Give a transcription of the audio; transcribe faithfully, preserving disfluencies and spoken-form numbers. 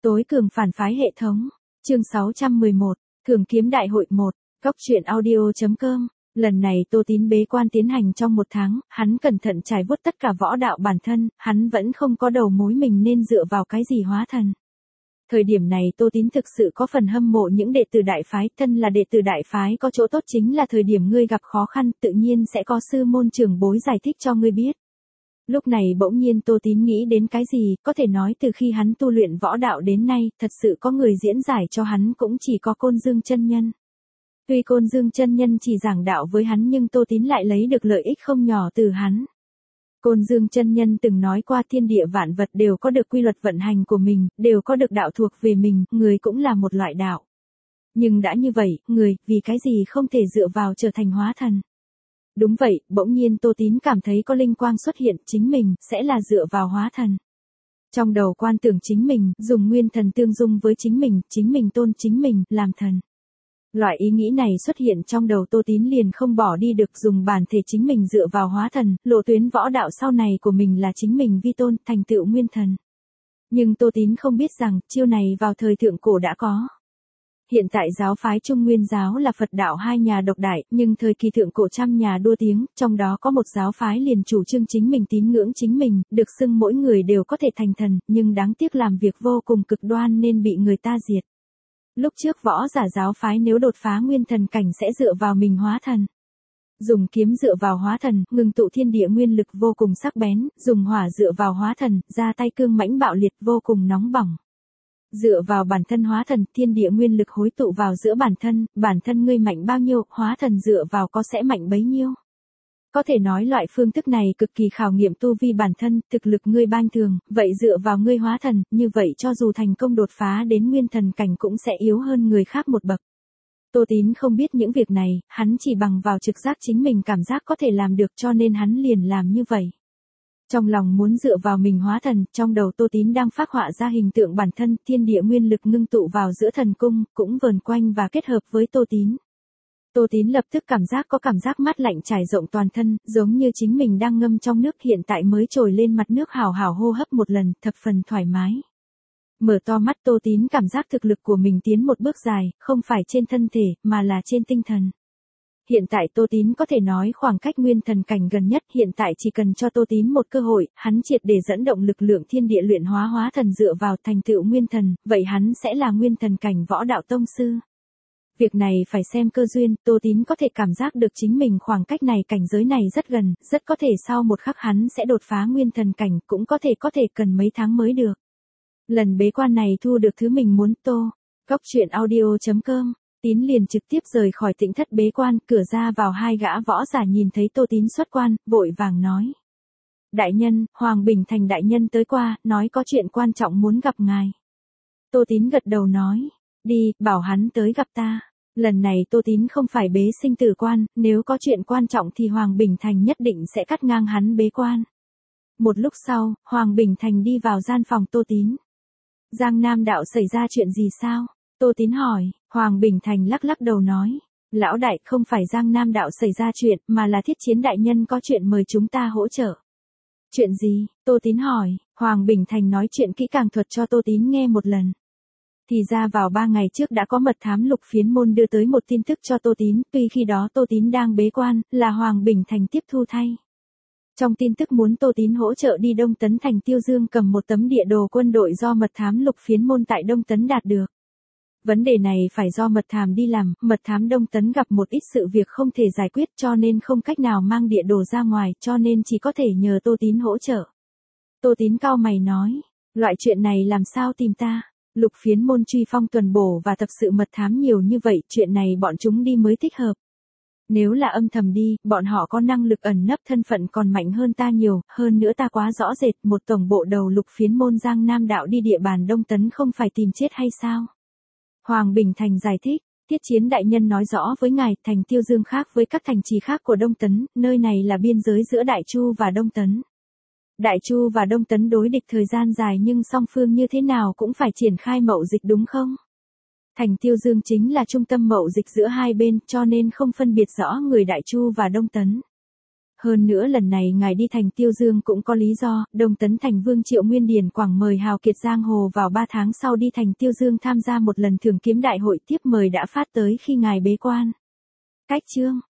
Tối cường phản phái hệ thống. Chương sáu trăm mười một. Cường kiếm đại hội một. Góc truyện audio.com. Lần này Tô Tín bế quan tiến hành trong một tháng, hắn cẩn thận trải vuốt tất cả võ đạo bản thân, hắn vẫn không có đầu mối mình nên dựa vào cái gì hóa thần. Thời điểm này Tô Tín thực sự có phần hâm mộ những đệ tử đại phái, thân là đệ tử đại phái có chỗ tốt chính là thời điểm ngươi gặp khó khăn tự nhiên sẽ có sư môn trưởng bối giải thích cho ngươi biết. Lúc này bỗng nhiên Tô Tín nghĩ đến cái gì, có thể nói từ khi hắn tu luyện võ đạo đến nay, thật sự có người diễn giải cho hắn cũng chỉ có Côn Dương chân nhân. Tuy Côn Dương chân nhân chỉ giảng đạo với hắn nhưng Tô Tín lại lấy được lợi ích không nhỏ từ hắn. Côn Dương chân nhân từng nói qua thiên địa vạn vật đều có được quy luật vận hành của mình, đều có được đạo thuộc về mình, người cũng là một loại đạo. Nhưng đã như vậy, người, vì cái gì không thể dựa vào trở thành hóa thần? Đúng vậy, bỗng nhiên Tô Tín cảm thấy có linh quang xuất hiện, chính mình, sẽ là dựa vào hóa thần. Trong đầu quan tưởng chính mình, dùng nguyên thần tương dung với chính mình, chính mình tôn chính mình, làm thần. Loại ý nghĩ này xuất hiện trong đầu Tô Tín liền không bỏ đi được, dùng bản thể chính mình dựa vào hóa thần, lộ tuyến võ đạo sau này của mình là chính mình vi tôn, thành tựu nguyên thần. Nhưng Tô Tín không biết rằng, chiêu này vào thời thượng cổ đã có. Hiện tại giáo phái Trung Nguyên giáo là Phật đạo hai nhà độc đại, nhưng thời kỳ thượng cổ trăm nhà đua tiếng, trong đó có một giáo phái liền chủ trương chính mình tín ngưỡng chính mình, được xưng mỗi người đều có thể thành thần, nhưng đáng tiếc làm việc vô cùng cực đoan nên bị người ta diệt. Lúc trước võ giả giáo phái nếu đột phá nguyên thần cảnh sẽ dựa vào mình hóa thần. Dùng kiếm dựa vào hóa thần, ngừng tụ thiên địa nguyên lực vô cùng sắc bén, dùng hỏa dựa vào hóa thần, ra tay cương mãnh bạo liệt vô cùng nóng bỏng. Dựa vào bản thân hóa thần, thiên địa nguyên lực hối tụ vào giữa bản thân, bản thân ngươi mạnh bao nhiêu, hóa thần dựa vào có sẽ mạnh bấy nhiêu. Có thể nói loại phương thức này cực kỳ khảo nghiệm tu vi bản thân, thực lực ngươi ban thường, vậy dựa vào ngươi hóa thần, như vậy cho dù thành công đột phá đến nguyên thần cảnh cũng sẽ yếu hơn người khác một bậc. Tô Tín không biết những việc này, hắn chỉ bằng vào trực giác chính mình cảm giác có thể làm được cho nên hắn liền làm như vậy. Trong lòng muốn dựa vào mình hóa thần, trong đầu Tô Tín đang phác họa ra hình tượng bản thân, thiên địa nguyên lực ngưng tụ vào giữa thần cung, cũng vờn quanh và kết hợp với Tô Tín. Tô Tín lập tức cảm giác có cảm giác mát lạnh trải rộng toàn thân, giống như chính mình đang ngâm trong nước hiện tại mới trồi lên mặt nước hào hào hô hấp một lần, thập phần thoải mái. Mở to mắt Tô Tín cảm giác thực lực của mình tiến một bước dài, không phải trên thân thể, mà là trên tinh thần. Hiện tại Tô Tín có thể nói khoảng cách nguyên thần cảnh gần nhất, hiện tại chỉ cần cho Tô Tín một cơ hội, hắn triệt để dẫn động lực lượng thiên địa luyện hóa hóa thần dựa vào thành tựu nguyên thần, vậy hắn sẽ là nguyên thần cảnh võ đạo tông sư. Việc này phải xem cơ duyên, Tô Tín có thể cảm giác được chính mình khoảng cách này cảnh giới này rất gần, rất có thể sau một khắc hắn sẽ đột phá nguyên thần cảnh, cũng có thể có thể cần mấy tháng mới được. Lần bế quan này thu được thứ mình muốn. Tô. Góc truyện audio.com. Tín liền trực tiếp rời khỏi Tĩnh thất bế quan, cửa ra vào hai gã võ giả nhìn thấy Tô Tín xuất quan, vội vàng nói. Đại nhân, Hoàng Bình Thành đại nhân tới qua, nói có chuyện quan trọng muốn gặp ngài. Tô Tín gật đầu nói. Đi, bảo hắn tới gặp ta. Lần này Tô Tín không phải bế sinh tử quan, nếu có chuyện quan trọng thì Hoàng Bình Thành nhất định sẽ cắt ngang hắn bế quan. Một lúc sau, Hoàng Bình Thành đi vào gian phòng Tô Tín. Giang Nam đạo xảy ra chuyện gì sao? Tô Tín hỏi. Hoàng Bình Thành lắc lắc đầu nói. Lão đại, không phải Giang Nam đạo xảy ra chuyện, mà là Thiết Chiến đại nhân có chuyện mời chúng ta hỗ trợ. Chuyện gì? Tô Tín hỏi. Hoàng Bình Thành nói chuyện kỹ càng thuật cho Tô Tín nghe một lần. Thì ra vào ba ngày trước đã có mật thám Lục Phiến môn đưa tới một tin tức cho Tô Tín, tuy khi đó Tô Tín đang bế quan, là Hoàng Bình Thành tiếp thu thay. Trong tin tức muốn Tô Tín hỗ trợ đi Đông Tấn thành Tiêu Dương cầm một tấm địa đồ quân đội do mật thám Lục Phiến môn tại Đông Tấn đạt được. Vấn đề này phải do mật thám đi làm, mật thám Đông Tấn gặp một ít sự việc không thể giải quyết cho nên không cách nào mang địa đồ ra ngoài, cho nên chỉ có thể nhờ Tô Tín hỗ trợ. Tô Tín cau mày nói, loại chuyện này làm sao tìm ta? Lục Phiến môn truy phong tuần bổ và tập sự mật thám nhiều như vậy, chuyện này bọn chúng đi mới thích hợp. Nếu là âm thầm đi, bọn họ có năng lực ẩn nấp thân phận còn mạnh hơn ta nhiều, hơn nữa ta quá rõ rệt, một tổng bộ đầu Lục Phiến môn Giang Nam đạo đi địa bàn Đông Tấn không phải tìm chết hay sao? Hoàng Bình Thành giải thích, Thiết Chiến đại nhân nói rõ với ngài, thành Tiêu Dương khác với các thành trì khác của Đông Tấn, nơi này là biên giới giữa Đại Chu và Đông Tấn. Đại Chu và Đông Tấn đối địch thời gian dài nhưng song phương như thế nào cũng phải triển khai mậu dịch đúng không? Thành Tiêu Dương chính là trung tâm mậu dịch giữa hai bên cho nên không phân biệt rõ người Đại Chu và Đông Tấn. Hơn nữa lần này ngài đi thành Tiêu Dương cũng có lý do, Đông Tấn Thành Vương Triệu Nguyên Điển Quảng mời hào kiệt giang hồ vào ba tháng sau đi thành Tiêu Dương tham gia một lần Thường Kiếm Đại hội, tiếp mời đã phát tới khi ngài bế quan. Cách chương